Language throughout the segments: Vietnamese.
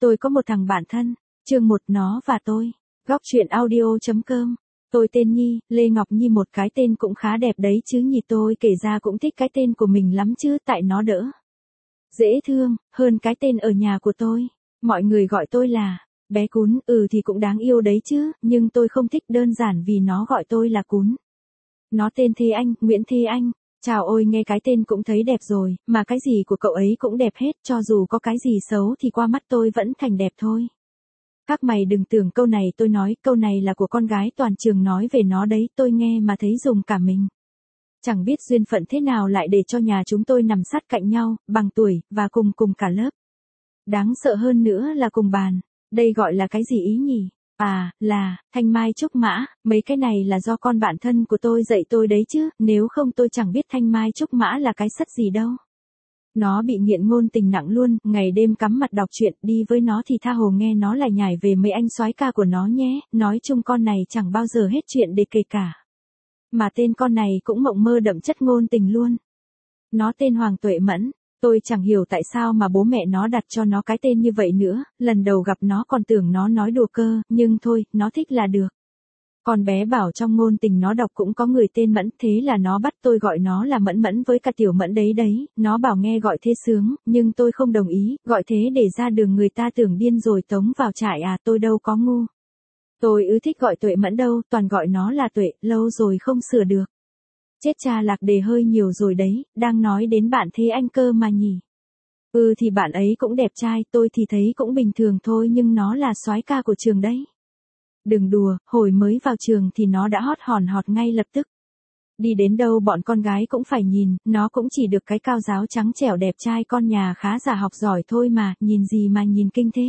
Tôi có một thằng bạn thân. Chương 1 nó và tôi. Góc truyện audio.com. Tôi tên Nhi, Lê Ngọc Nhi, một cái tên cũng khá đẹp đấy chứ nhỉ, tôi kể ra cũng thích cái tên của mình lắm chứ, tại nó đỡ dễ thương hơn cái tên ở nhà của tôi. Mọi người gọi tôi là bé Cún, thì cũng đáng yêu đấy chứ, nhưng tôi không thích đơn giản vì nó gọi tôi là Cún. Nó tên Thế Anh, Nguyễn Thế Anh. Chào ôi, nghe cái tên cũng thấy đẹp rồi, mà cái gì của cậu ấy cũng đẹp hết, cho dù có cái gì xấu thì qua mắt tôi vẫn thành đẹp thôi. Các mày đừng tưởng câu này tôi nói, câu này là của con gái toàn trường nói về nó đấy, tôi nghe mà thấy rùng cả mình. Chẳng biết duyên phận thế nào lại để cho nhà chúng tôi nằm sát cạnh nhau, bằng tuổi, và cùng cả lớp. Đáng sợ hơn nữa là cùng bàn. Đây gọi là cái gì ý nhỉ? À, là Thanh Mai Trúc Mã. Mấy cái này là do con bạn thân của tôi dạy tôi đấy chứ, nếu không tôi chẳng biết Thanh Mai Trúc Mã là cái sất gì đâu. Nó bị nghiện ngôn tình nặng luôn, ngày đêm cắm mặt đọc truyện, đi với nó thì tha hồ nghe nó lải nhải về mấy anh soái ca của nó nhé, nói chung con này chẳng bao giờ hết chuyện để kể cả. Mà tên con này cũng mộng mơ đậm chất ngôn tình luôn. Nó tên Hoàng Tuệ Mẫn. Tôi chẳng hiểu tại sao mà bố mẹ nó đặt cho nó cái tên như vậy nữa, lần đầu gặp nó còn tưởng nó nói đùa cơ, nhưng thôi, nó thích là được. Con bé bảo trong ngôn tình nó đọc cũng có người tên Mẫn, thế là nó bắt tôi gọi nó là Mẫn Mẫn với cả Tiểu Mẫn đấy, nó bảo nghe gọi thế sướng, nhưng tôi không đồng ý, gọi thế để ra đường người ta tưởng điên rồi tống vào trại à, tôi đâu có ngu. Tôi thích gọi Tuệ Mẫn đâu, toàn gọi nó là Tuệ, lâu rồi không sửa được. Chết cha, lạc đề hơi nhiều rồi đấy, đang nói đến bạn Thế Anh cơ mà nhỉ. Thì bạn ấy cũng đẹp trai, tôi thì thấy cũng bình thường thôi, nhưng nó là soái ca của trường đấy. Đừng đùa, hồi mới vào trường thì nó đã hot hòn hot ngay lập tức. Đi đến đâu bọn con gái cũng phải nhìn, nó cũng chỉ được cái cao giáo trắng trẻo đẹp trai con nhà khá giả học giỏi thôi mà, nhìn gì mà nhìn kinh thế.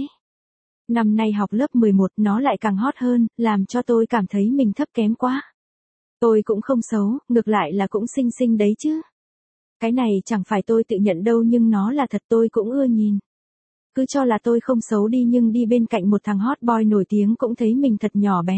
Năm nay học lớp 11 nó lại càng hot hơn, làm cho tôi cảm thấy mình thấp kém quá. Tôi cũng không xấu, ngược lại là cũng xinh xinh đấy chứ. Cái này chẳng phải tôi tự nhận đâu, nhưng nó là thật, tôi cũng ưa nhìn. Cứ cho là tôi không xấu đi, nhưng đi bên cạnh một thằng hot boy nổi tiếng cũng thấy mình thật nhỏ bé.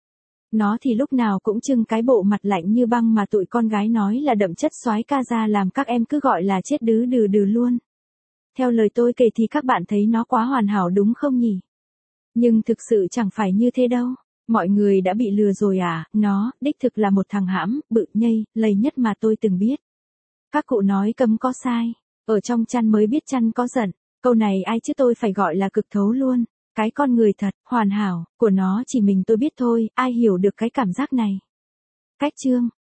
Nó thì lúc nào cũng trưng cái bộ mặt lạnh như băng mà tụi con gái nói là đậm chất soái ca ra, làm các em cứ gọi là chết đứ đừ luôn. Theo lời tôi kể thì các bạn thấy nó quá hoàn hảo đúng không nhỉ? Nhưng thực sự chẳng phải như thế đâu. Mọi người đã bị lừa rồi à, nó, đích thực là một thằng hãm, bự nhây, lầy nhất mà tôi từng biết. Các cụ nói cấm có sai, ở trong chăn mới biết chăn có giận, câu này ai chứ tôi phải gọi là cực thấu luôn. Cái con người thật, hoàn hảo, của nó chỉ mình tôi biết thôi, ai hiểu được cái cảm giác này. Cách chương.